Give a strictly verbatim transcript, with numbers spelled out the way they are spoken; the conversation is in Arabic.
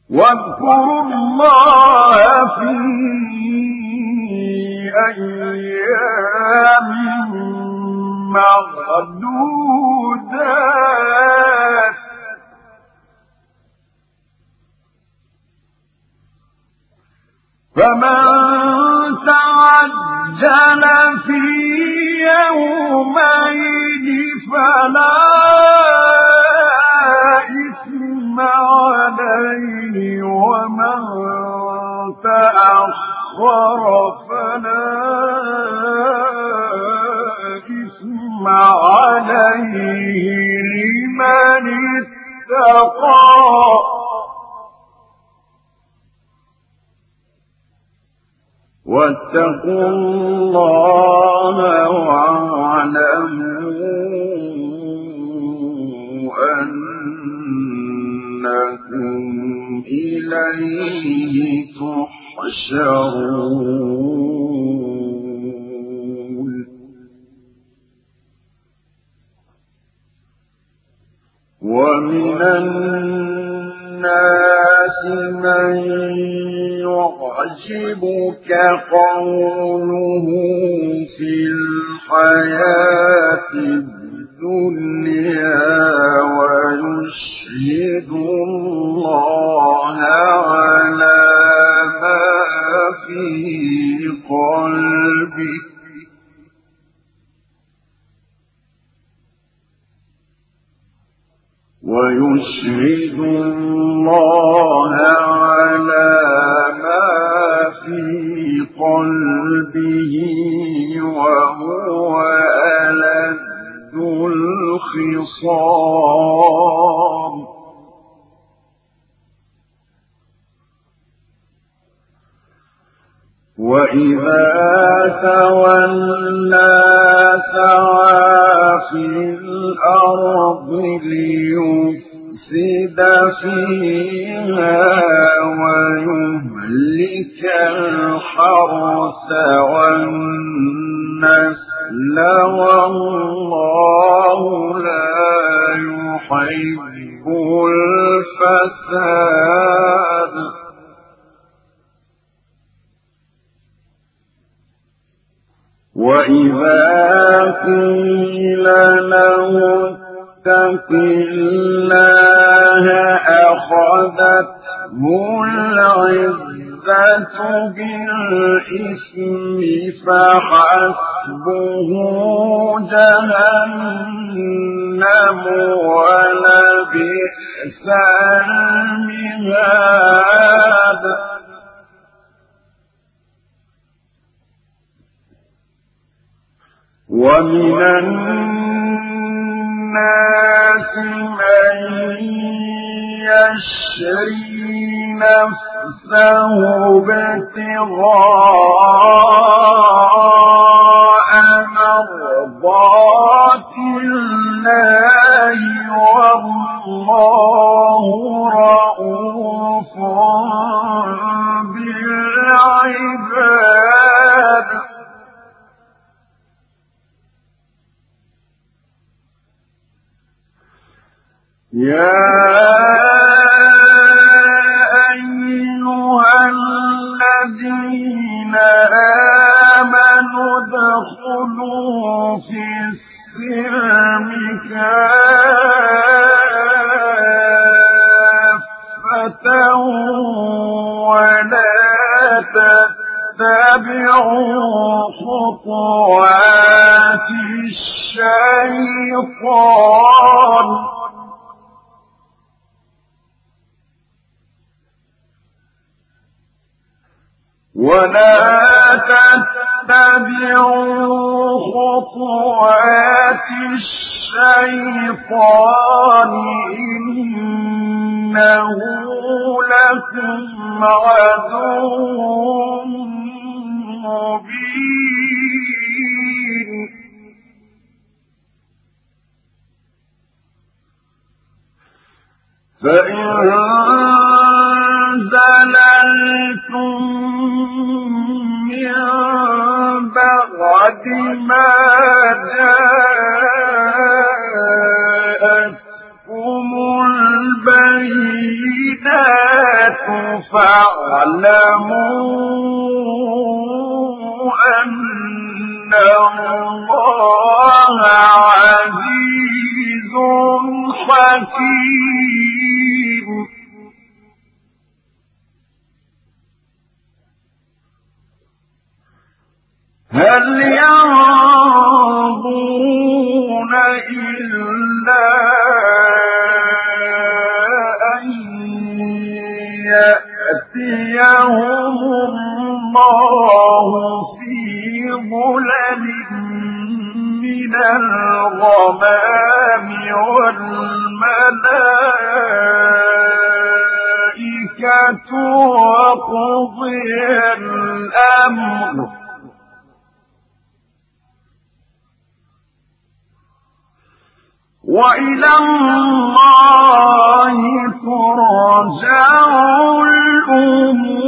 واذكروا الله في أيام معدودات فمن تعجل في يومين فلا إثم عليه ومن تأخر فلا إثم عليه لمن اتقى واتقوا الله واعلموا أنكم إليه تحشرون ومن الناس من يعجبك قوله في الحياة الدنيا ويشهد الله على ما في قلبه ويشهد الله على ما في قلبه وهو ألد الخصام وإذا تولى سعى في الأرض ليفسد فيها ويهلك الحرث والنسل والله لا يحب الفساد وإذا قيل له اتق الله أخذته العزة بالإثم فحسبه جهنم ولبئس المهاد ومن الناس من يشري نفسه ابتغاء مرضات الله والله رؤوف بالعباد يا أيها الذين آمنوا ادخلوا في السلم كافة ولا تتبعوا خطوات الشيطان ولا تتبعوا خطوات الشيطان إنه لكم عدو مبين فإن زللتم من بعد ما جاءتكم البينات فاعلموا أن الله عزيز حكيم. هل ينظرون إلا أن يأتيهم الله في ظلل من الغمام والملائكة وقضي الأمر وإلى الله ترجع الأمور.